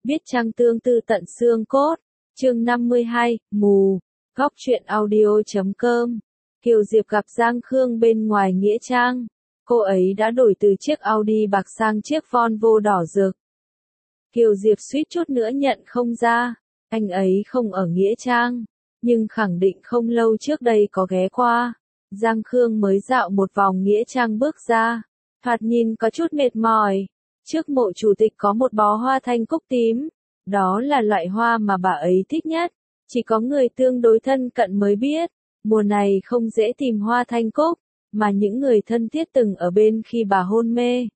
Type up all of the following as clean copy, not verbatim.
Biết chăng tương tư tận xương cốt. Chương 52, mù. Góc truyện audio.com. Kiều Diệp gặp Giang Khương bên ngoài nghĩa trang. Cô ấy đã đổi từ chiếc Audi bạc sang chiếc Volvo đỏ rực. Kiều Diệp suýt chút nữa nhận không ra. Anh ấy không ở nghĩa trang, nhưng khẳng định không lâu trước đây có ghé qua. Giang Khương mới dạo một vòng nghĩa trang bước ra, thoạt nhìn có chút mệt mỏi. Trước mộ chủ tịch có một bó hoa thanh cúc tím, đó là loại hoa mà bà ấy thích nhất, chỉ có người tương đối thân cận mới biết. Mùa này không dễ tìm hoa thanh cúc, mà những người thân thiết từng ở bên khi bà hôn mê.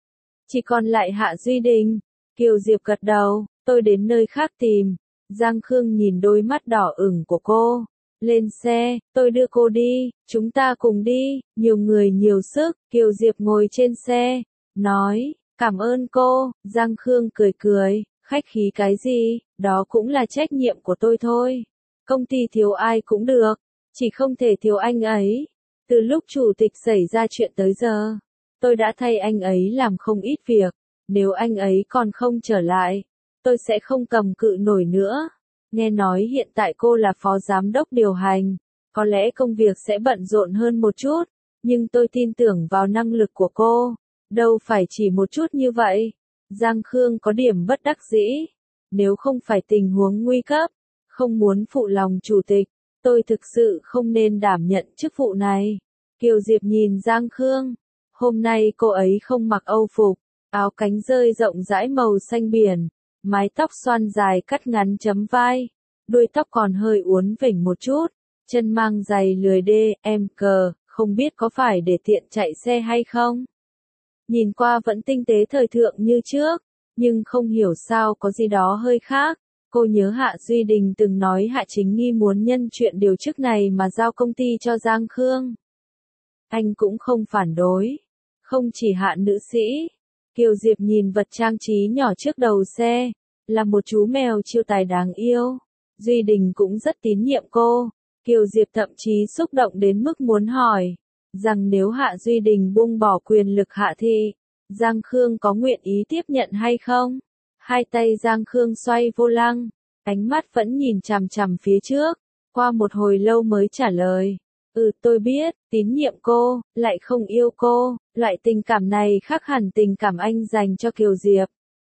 Chỉ còn lại Hạ Duy Đình. Kiều Diệp gật đầu, tôi đến nơi khác tìm. Giang Khương nhìn đôi mắt đỏ ửng của cô. Lên xe, tôi đưa cô đi, chúng ta cùng đi, nhiều người nhiều sức. Kiều Diệp ngồi trên xe, nói, cảm ơn cô. Giang Khương cười cười, khách khí cái gì, đó cũng là trách nhiệm của tôi thôi. Công ty thiếu ai cũng được, chỉ không thể thiếu anh ấy. Từ lúc chủ tịch xảy ra chuyện tới giờ, tôi đã thay anh ấy làm không ít việc. Nếu anh ấy còn không trở lại, tôi sẽ không cầm cự nổi nữa. Nghe nói hiện tại cô là phó giám đốc điều hành, có lẽ công việc sẽ bận rộn hơn một chút, nhưng tôi tin tưởng vào năng lực của cô, đâu phải chỉ một chút như vậy. Giang Khương có điểm bất đắc dĩ, nếu không phải tình huống nguy cấp, không muốn phụ lòng chủ tịch, tôi thực sự không nên đảm nhận chức vụ này. Kiều Diệp nhìn Giang Khương, hôm nay cô ấy không mặc âu phục, áo cánh rơi rộng rãi màu xanh biển, mái tóc xoăn dài cắt ngắn chấm vai, đuôi tóc còn hơi uốn vểnh một chút, chân mang giày lười đê, em cờ, không biết có phải để tiện chạy xe hay không. Nhìn qua vẫn tinh tế thời thượng như trước, nhưng không hiểu sao có gì đó hơi khác. Cô nhớ Hạ Duy Đình từng nói Hạ Chính Nghi muốn nhân chuyện điều chức này mà giao công ty cho Giang Khương. Anh cũng không phản đối. Không chỉ Hạ nữ sĩ. Kiều Diệp nhìn vật trang trí nhỏ trước đầu xe, là một chú mèo chiêu tài đáng yêu. Duy Đình cũng rất tín nhiệm cô. Kiều Diệp thậm chí xúc động đến mức muốn hỏi, rằng nếu Hạ Duy Đình buông bỏ quyền lực hạ thị, Giang Khương có nguyện ý tiếp nhận hay không? Hai tay Giang Khương xoay vô lăng, ánh mắt vẫn nhìn chằm chằm phía trước, qua một hồi lâu mới trả lời. Tôi biết, tín nhiệm cô, lại không yêu cô, loại tình cảm này khác hẳn tình cảm anh dành cho Kiều Diệp.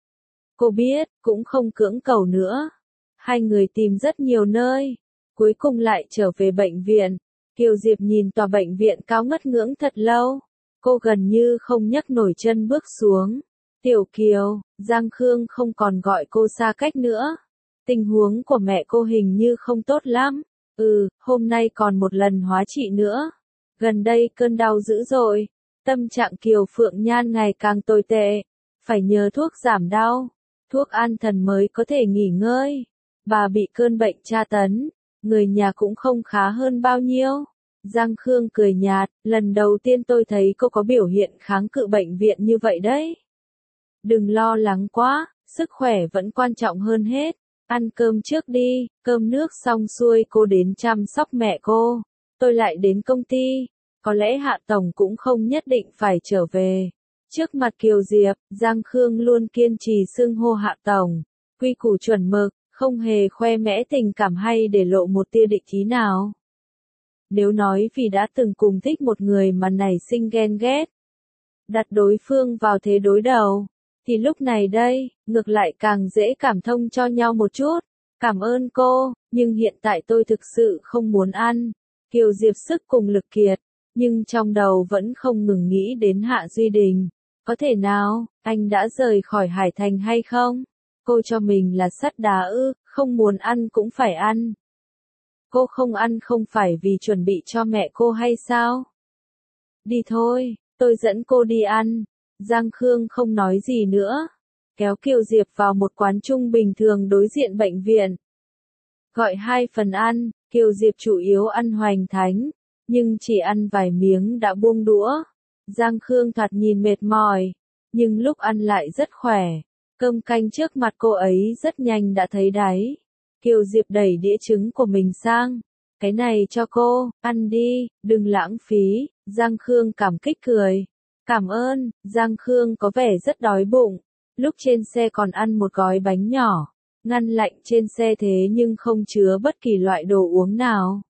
Cô biết, cũng không cưỡng cầu nữa. Hai người tìm rất nhiều nơi, cuối cùng lại trở về bệnh viện. Kiều Diệp nhìn tòa bệnh viện cao ngất ngưỡng thật lâu, cô gần như không nhấc nổi chân bước xuống. Tiểu Kiều, Giang Khương không còn gọi cô xa cách nữa. Tình huống của mẹ cô hình như không tốt lắm. Hôm nay còn một lần hóa trị nữa. Gần đây cơn đau dữ dội, tâm trạng Kiều Phượng Nhan ngày càng tồi tệ, phải nhờ thuốc giảm đau, thuốc an thần mới có thể nghỉ ngơi. Bà bị cơn bệnh tra tấn, người nhà cũng không khá hơn bao nhiêu. Giang Khương cười nhạt, lần đầu tiên tôi thấy cô có biểu hiện kháng cự bệnh viện như vậy đấy. Đừng lo lắng quá, sức khỏe vẫn quan trọng hơn hết. Ăn cơm trước đi, cơm nước xong xuôi cô đến chăm sóc mẹ cô. Tôi lại đến công ty, có lẽ Hạ Tổng cũng không nhất định phải trở về. Trước mặt Kiều Diệp, Giang Khương luôn kiên trì xưng hô Hạ Tổng, quy củ chuẩn mực, không hề khoe mẽ tình cảm hay để lộ một tia địch ý nào. Nếu nói vì đã từng cùng thích một người mà nảy sinh ghen ghét, đặt đối phương vào thế đối đầu, thì lúc này đây, ngược lại càng dễ cảm thông cho nhau một chút. Cảm ơn cô, nhưng hiện tại tôi thực sự không muốn ăn. Kiều Diệp sức cùng lực kiệt, nhưng trong đầu vẫn không ngừng nghĩ đến Hạ Duy Đình. Có thể nào, anh đã rời khỏi Hải Thành hay không? Cô cho mình là sắt đá không muốn ăn cũng phải ăn. Cô không ăn không phải vì chuẩn bị cho mẹ cô hay sao? Đi thôi, tôi dẫn cô đi ăn. Giang Khương không nói gì nữa, kéo Kiều Diệp vào một quán trung bình thường đối diện bệnh viện. Gọi 2 phần ăn, Kiều Diệp chủ yếu ăn hoành thánh, nhưng chỉ ăn vài miếng đã buông đũa. Giang Khương thoạt nhìn mệt mỏi, nhưng lúc ăn lại rất khỏe. Cơm canh trước mặt cô ấy rất nhanh đã thấy đáy. Kiều Diệp đẩy đĩa trứng của mình sang. Cái này cho cô, ăn đi, đừng lãng phí. Giang Khương cảm kích cười. Cảm ơn. Giang Khương có vẻ rất đói bụng, Lúc trên xe còn ăn một gói bánh nhỏ, ngăn lạnh trên xe thế nhưng không chứa bất kỳ loại đồ uống nào.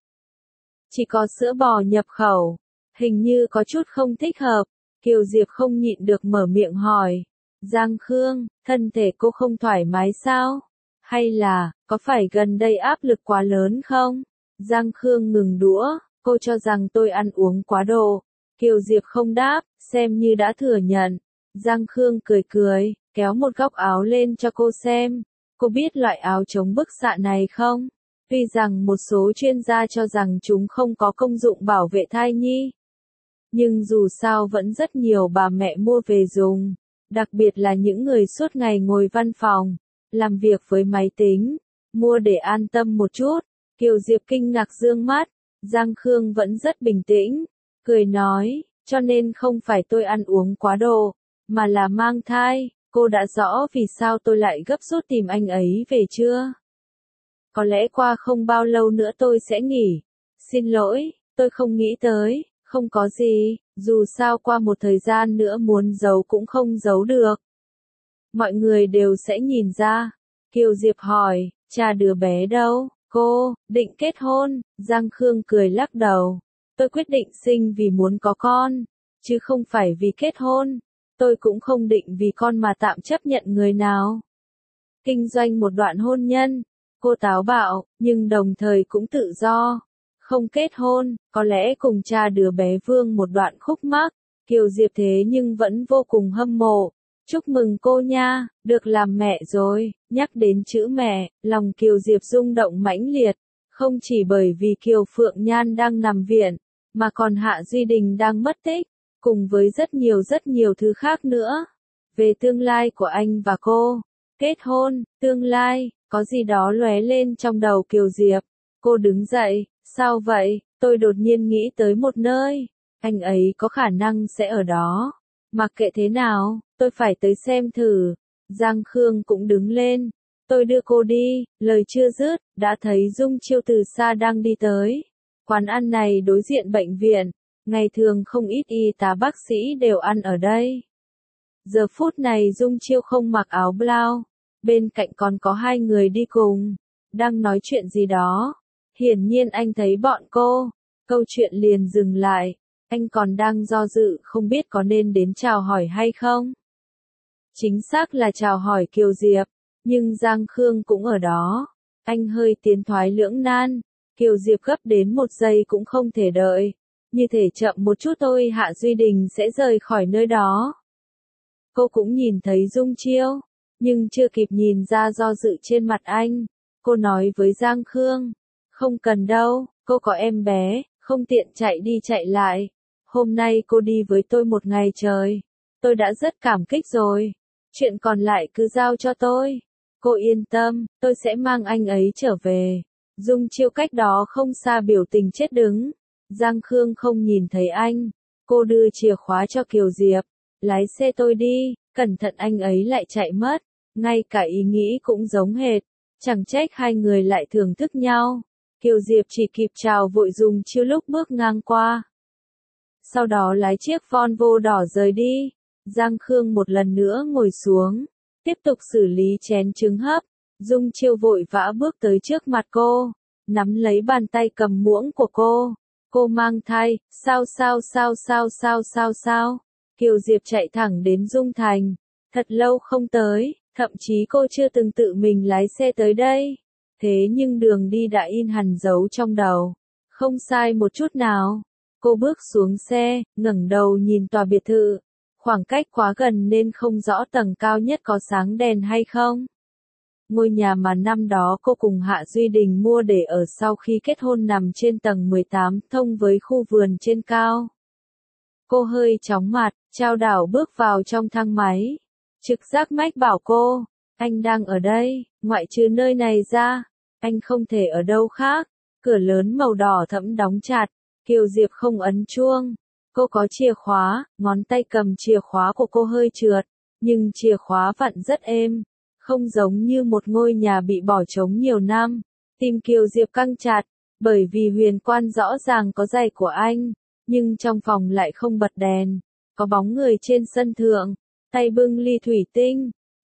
Chỉ có sữa bò nhập khẩu, hình như có chút không thích hợp. Kiều Diệp không nhịn được mở miệng hỏi. Giang Khương, thân thể cô không thoải mái sao? Hay là, có phải gần đây áp lực quá lớn không? Giang Khương ngừng đũa, cô cho rằng tôi ăn uống quá độ. Kiều Diệp không đáp, xem như đã thừa nhận. Giang Khương cười cười, kéo một góc áo lên cho cô xem. Cô biết loại áo chống bức xạ này không? Tuy rằng một số chuyên gia cho rằng chúng không có công dụng bảo vệ thai nhi, nhưng dù sao vẫn rất nhiều bà mẹ mua về dùng, đặc biệt là những người suốt ngày ngồi văn phòng, làm việc với máy tính, mua để an tâm một chút. Kiều Diệp kinh ngạc dương mắt, Giang Khương vẫn rất bình tĩnh, cười nói, cho nên không phải tôi ăn uống quá độ, mà là mang thai. Cô đã rõ vì sao tôi lại gấp rút tìm anh ấy về chưa? Có lẽ qua không bao lâu nữa tôi sẽ nghỉ. Xin lỗi, tôi không nghĩ tới, không có gì, dù sao qua một thời gian nữa muốn giấu cũng không giấu được. Mọi người đều sẽ nhìn ra. Kiều Diệp hỏi, cha đứa bé đâu? Cô, định kết hôn. Giang Khương cười lắc đầu. Tôi quyết định sinh vì muốn có con, chứ không phải vì kết hôn. Tôi cũng không định vì con mà tạm chấp nhận người nào. Kinh doanh một đoạn hôn nhân. Cô táo bạo, nhưng đồng thời cũng tự do. Không kết hôn, có lẽ cùng cha đứa bé vương một đoạn khúc mắc. Kiều Diệp thế nhưng vẫn vô cùng hâm mộ. Chúc mừng cô nha, được làm mẹ rồi. Nhắc đến chữ mẹ, lòng Kiều Diệp rung động mãnh liệt. Không chỉ bởi vì Kiều Phượng Nhan đang nằm viện, mà còn Hạ Duy Đình đang mất tích, cùng với rất nhiều thứ khác nữa. Về tương lai của anh và cô, kết hôn, tương lai, có gì đó lóe lên trong đầu Kiều Diệp. Cô đứng dậy, sao vậy? Tôi đột nhiên nghĩ tới một nơi, anh ấy có khả năng sẽ ở đó. Mặc kệ thế nào, tôi phải tới xem thử. Giang Khương cũng đứng lên. Tôi đưa cô đi, lời chưa dứt, đã thấy Dung Chiêu từ xa đang đi tới. Quán ăn này đối diện bệnh viện, ngày thường không ít y tá bác sĩ đều ăn ở đây. Giờ phút này Dung Chiêu không mặc áo blau, bên cạnh còn có hai người đi cùng, đang nói chuyện gì đó. Hiển nhiên anh thấy bọn cô, câu chuyện liền dừng lại, anh còn đang do dự không biết có nên đến chào hỏi hay không. Chính xác là chào hỏi Kiều Diệp, nhưng Giang Khương cũng ở đó. Anh hơi tiến thoái lưỡng nan, Kiều Diệp gấp đến một giây cũng không thể đợi. Như thể chậm một chút thôi Hạ Duy Đình sẽ rời khỏi nơi đó. Cô cũng nhìn thấy Dung Chiêu, nhưng chưa kịp nhìn ra do dự trên mặt anh. Cô nói với Giang Khương, không cần đâu, cô có em bé, không tiện chạy đi chạy lại. Hôm nay cô đi với tôi một ngày trời, tôi đã rất cảm kích rồi. Chuyện còn lại cứ giao cho tôi. Cô yên tâm, tôi sẽ mang anh ấy trở về. Dung Chiêu cách đó không xa biểu tình chết đứng. Giang Khương không nhìn thấy anh. Cô đưa chìa khóa cho Kiều Diệp. Lái xe tôi đi, cẩn thận anh ấy lại chạy mất. Ngay cả ý nghĩ cũng giống hệt. Chẳng trách hai người lại thưởng thức nhau. Kiều Diệp chỉ kịp chào vội Dung Chiêu lúc bước ngang qua. Sau đó lái chiếc Volvo đỏ rời đi. Giang Khương một lần nữa ngồi xuống, tiếp tục xử lý chén trứng hấp. Dung Chiêu vội vã bước tới trước mặt cô, nắm lấy bàn tay cầm muỗng của cô. Cô mang thai, sao? Kiều Diệp chạy thẳng đến Dung Thành. Thật lâu không tới, thậm chí cô chưa từng tự mình lái xe tới đây. Thế nhưng đường đi đã in hằn dấu trong đầu. Không sai một chút nào. Cô bước xuống xe, ngẩng đầu nhìn tòa biệt thự. Khoảng cách quá gần nên không rõ tầng cao nhất có sáng đèn hay không. Ngôi nhà mà năm đó cô cùng Hạ Duy Đình mua để ở sau khi kết hôn nằm trên tầng 18 thông với khu vườn trên cao. Cô hơi chóng mặt, chao đảo bước vào trong thang máy. Trực giác mách bảo cô, anh đang ở đây, ngoại trừ nơi này ra, anh không thể ở đâu khác. Cửa lớn màu đỏ thẫm đóng chặt, Kiều Diệp không ấn chuông. Cô có chìa khóa, ngón tay cầm chìa khóa của cô hơi trượt, nhưng chìa khóa vặn rất êm, không giống như một ngôi nhà bị bỏ trống nhiều năm. Tim Kiều Diệp căng chặt, bởi vì huyền quan rõ ràng có giày của anh, nhưng trong phòng lại không bật đèn, có bóng người trên sân thượng, tay bưng ly thủy tinh,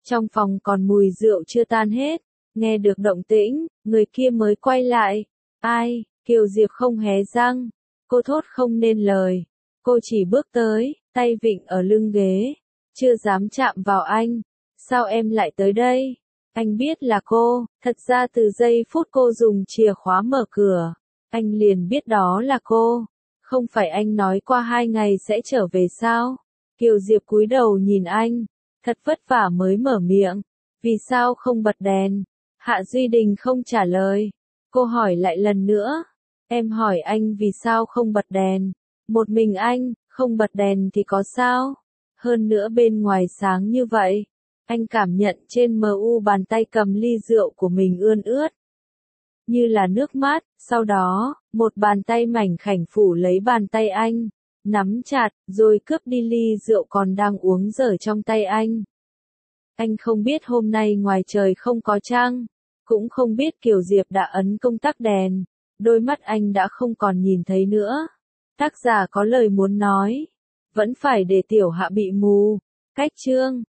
Trong phòng còn mùi rượu chưa tan hết, nghe được động tĩnh, người kia mới quay lại. Ai? Kiều Diệp không hé răng, cô thốt không nên lời. Cô chỉ bước tới, tay vịn ở lưng ghế, chưa dám chạm vào anh. Sao em lại tới đây? Anh biết là cô, thật ra từ giây phút cô dùng chìa khóa mở cửa, anh liền biết đó là cô. Không phải anh nói qua 2 ngày sẽ trở về sao? Kiều Diệp cúi đầu nhìn anh, thật vất vả mới mở miệng. Vì sao không bật đèn? Hạ Duy Đình không trả lời. Cô hỏi lại lần nữa. Em hỏi anh vì sao không bật đèn? Một mình anh, không bật đèn thì có sao? Hơn nữa bên ngoài sáng như vậy. Anh cảm nhận trên mu bàn tay cầm ly rượu của mình ươn ướt. Như là nước mát, sau đó, một bàn tay mảnh khảnh phủ lấy bàn tay anh, nắm chặt, rồi cướp đi ly rượu còn đang uống dở trong tay anh. Anh không biết hôm nay ngoài trời không có trăng, cũng không biết Kiều Diệp đã ấn công tắc đèn, đôi mắt anh đã không còn nhìn thấy nữa. Tác giả có lời muốn nói, vẫn phải để tiểu hạ bị mù. Cách chương